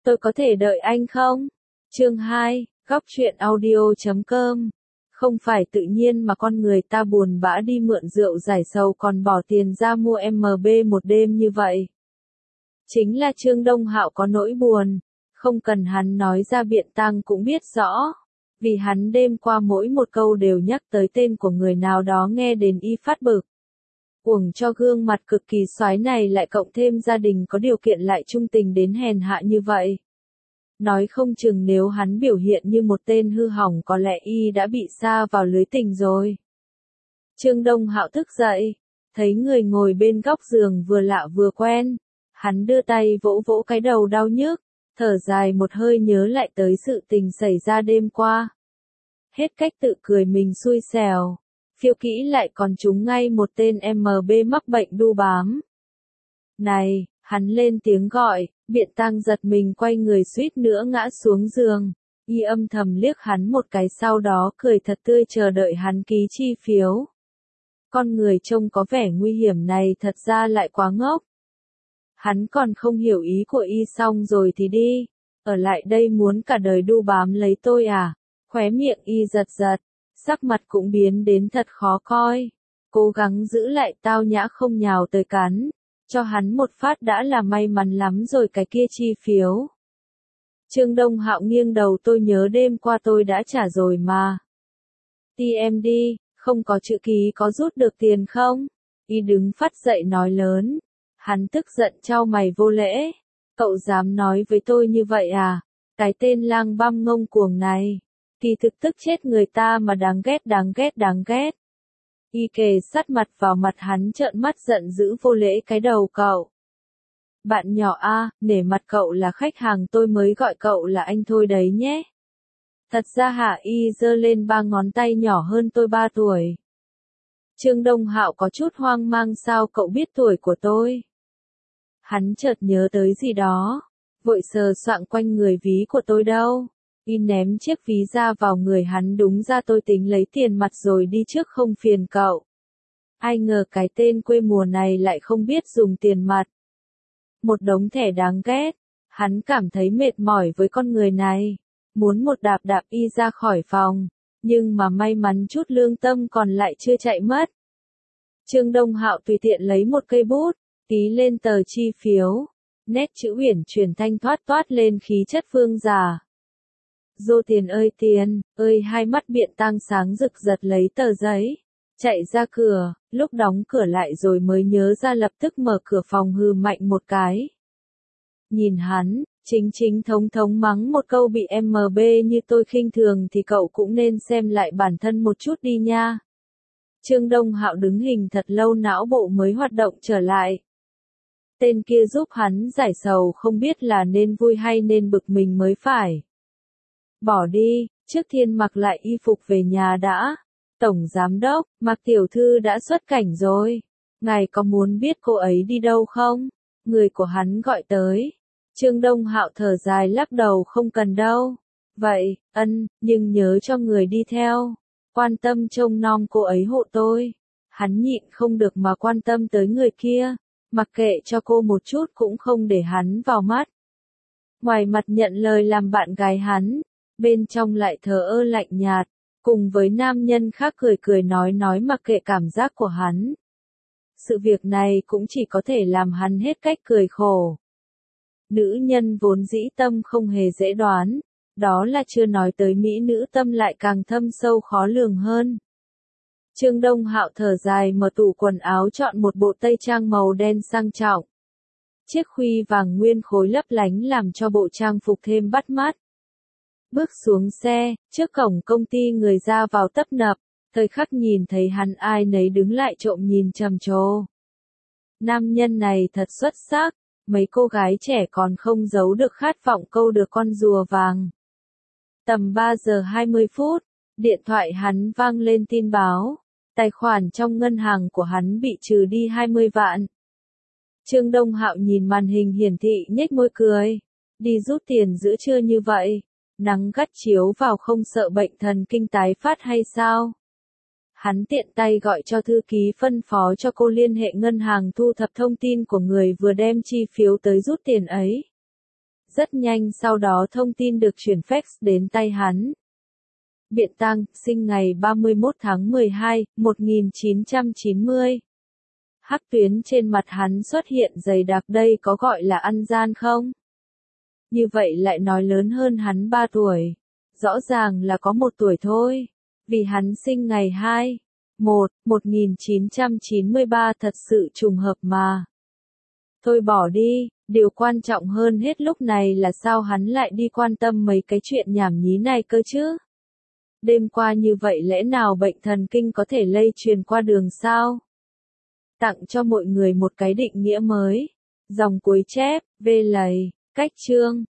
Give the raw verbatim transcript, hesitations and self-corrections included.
Tôi có thể đợi anh không? Chương hai, góc truyện audio chấm com. Không phải tự nhiên mà con người ta buồn bã đi mượn rượu giải sầu còn bỏ tiền ra mua em bê một đêm như vậy. Chính là Trương Đông Hạo có nỗi buồn, không cần hắn nói ra biện tăng cũng biết rõ. Vì hắn đêm qua mỗi một câu đều nhắc tới tên của người nào đó nghe đến y phát bực. Uổng cho gương mặt cực kỳ soái này lại cộng thêm gia đình có điều kiện lại trung tình đến hèn hạ như vậy. Nói không chừng nếu hắn biểu hiện như một tên hư hỏng có lẽ y đã bị sa vào lưới tình rồi. Trương Đông Hạo thức dậy, thấy người ngồi bên góc giường vừa lạ vừa quen. Hắn đưa tay vỗ vỗ cái đầu đau nhức, thở dài một hơi nhớ lại tới sự tình xảy ra đêm qua. Hết cách tự cười mình xui xẻo, phiêu kỹ lại còn trúng ngay một tên em bê mắc bệnh đu bám. Này, hắn lên tiếng gọi, biện tăng giật mình quay người suýt nữa ngã xuống giường. Y âm thầm liếc hắn một cái sau đó cười thật tươi chờ đợi hắn ký chi phiếu. Con người trông có vẻ nguy hiểm này thật ra lại quá ngốc. Hắn còn không hiểu ý của y xong rồi thì đi, ở lại đây muốn cả đời đu bám lấy tôi à? Khóe miệng y giật giật, sắc mặt cũng biến đến thật khó coi. Cố gắng giữ lại tao nhã không nhào tới cắn, cho hắn một phát đã là may mắn lắm rồi cái kia chi phiếu. Trương Đông Hạo nghiêng đầu tôi nhớ đêm qua tôi đã trả rồi mà. Ti em đi, không có chữ ký có rút được tiền không? Y đứng phát dậy nói lớn. Hắn tức giận chau mày vô lễ. Cậu dám nói với tôi như vậy à? Cái tên lang băm ngông cuồng này. Kỳ thực tức chết người ta mà đáng ghét đáng ghét đáng ghét. Y kề sát mặt vào mặt hắn trợn mắt giận dữ vô lễ cái đầu cậu. Bạn nhỏ a, nể mặt cậu là khách hàng tôi mới gọi cậu là anh thôi đấy nhé. Thật ra hả? Y giơ lên ba ngón tay nhỏ hơn tôi ba tuổi. Trương Đông Hạo có chút hoang mang sao cậu biết tuổi của tôi? Hắn chợt nhớ tới gì đó, vội sờ soạng quanh người ví của tôi đâu. Y ném chiếc ví ra vào người hắn đúng ra tôi tính lấy tiền mặt rồi đi trước không phiền cậu. Ai ngờ cái tên quê mùa này lại không biết dùng tiền mặt. Một đống thẻ đáng ghét, hắn cảm thấy mệt mỏi với con người này, muốn một đạp đạp y ra khỏi phòng, nhưng mà may mắn chút lương tâm còn lại chưa chạy mất. Trương Đông Hạo tùy tiện lấy một cây bút, ký lên tờ chi phiếu, nét chữ uyển chuyển thanh thoát toát lên khí chất vương giả. Dô tiền ơi tiền, ơi hai mắt biện tăng sáng rực giật lấy tờ giấy, chạy ra cửa, lúc đóng cửa lại rồi mới nhớ ra lập tức mở cửa phòng hừ mạnh một cái. Nhìn hắn, chính chính thống thống mắng một câu bị em bê như tôi khinh thường thì cậu cũng nên xem lại bản thân một chút đi nha. Trương Đông Hạo đứng hình thật lâu não bộ mới hoạt động trở lại. Tên kia giúp hắn giải sầu không biết là nên vui hay nên bực mình mới phải. Bỏ đi, trước tiên mặc lại y phục về nhà đã. Tổng giám đốc, Mạc tiểu thư đã xuất cảnh rồi. Ngài có muốn biết cô ấy đi đâu không? Người của hắn gọi tới. Trương Đông Hạo thở dài lắc đầu không cần đâu. Vậy, ân, nhưng nhớ cho người đi theo. Quan tâm trông nom cô ấy hộ tôi. Hắn nhịn không được mà quan tâm tới người kia. Mặc kệ cho cô một chút cũng không để hắn vào mắt. Ngoài mặt nhận lời làm bạn gái hắn, bên trong lại thờ ơ lạnh nhạt, cùng với nam nhân khác cười cười nói nói mặc kệ cảm giác của hắn. Sự việc này cũng chỉ có thể làm hắn hết cách cười khổ. Nữ nhân vốn dĩ tâm không hề dễ đoán, đó là chưa nói tới mỹ nữ tâm lại càng thâm sâu khó lường hơn. Trương Đông Hạo thở dài mở tủ quần áo chọn một bộ tây trang màu đen sang trọng. Chiếc khuy vàng nguyên khối lấp lánh làm cho bộ trang phục thêm bắt mắt. Bước xuống xe, trước cổng công ty người ra vào tấp nập, thời khắc nhìn thấy hắn ai nấy đứng lại trộm nhìn trầm trồ. Nam nhân này thật xuất sắc, mấy cô gái trẻ còn không giấu được khát vọng câu được con rùa vàng. Tầm ba giờ hai mươi phút, điện thoại hắn vang lên tin báo, tài khoản trong ngân hàng của hắn bị trừ đi hai mươi vạn. Trương Đông Hạo nhìn màn hình hiển thị nhếch môi cười, đi rút tiền giữa trưa như vậy. Nắng gắt chiếu vào không sợ bệnh thần kinh tái phát hay sao? Hắn tiện tay gọi cho thư ký phân phó cho cô liên hệ ngân hàng thu thập thông tin của người vừa đem chi phiếu tới rút tiền ấy. Rất nhanh sau đó thông tin được chuyển fax đến tay hắn. Biện Tăng, sinh ngày ba mươi mốt tháng mười hai, một nghìn chín trăm chín mươi. Hắc tuyến trên mặt hắn xuất hiện dày đặc, đây có gọi là ăn gian không? Như vậy lại nói lớn hơn hắn ba tuổi. Rõ ràng là có một tuổi thôi. Vì hắn sinh ngày hai, một, một nghìn chín trăm chín mươi ba thật sự trùng hợp mà. Thôi bỏ đi, điều quan trọng hơn hết lúc này là sao hắn lại đi quan tâm mấy cái chuyện nhảm nhí này cơ chứ? Đêm qua như vậy lẽ nào bệnh thần kinh có thể lây truyền qua đường sao? Tặng cho mọi người một cái định nghĩa mới. Dòng cuối chép, vê lầy, cách chương.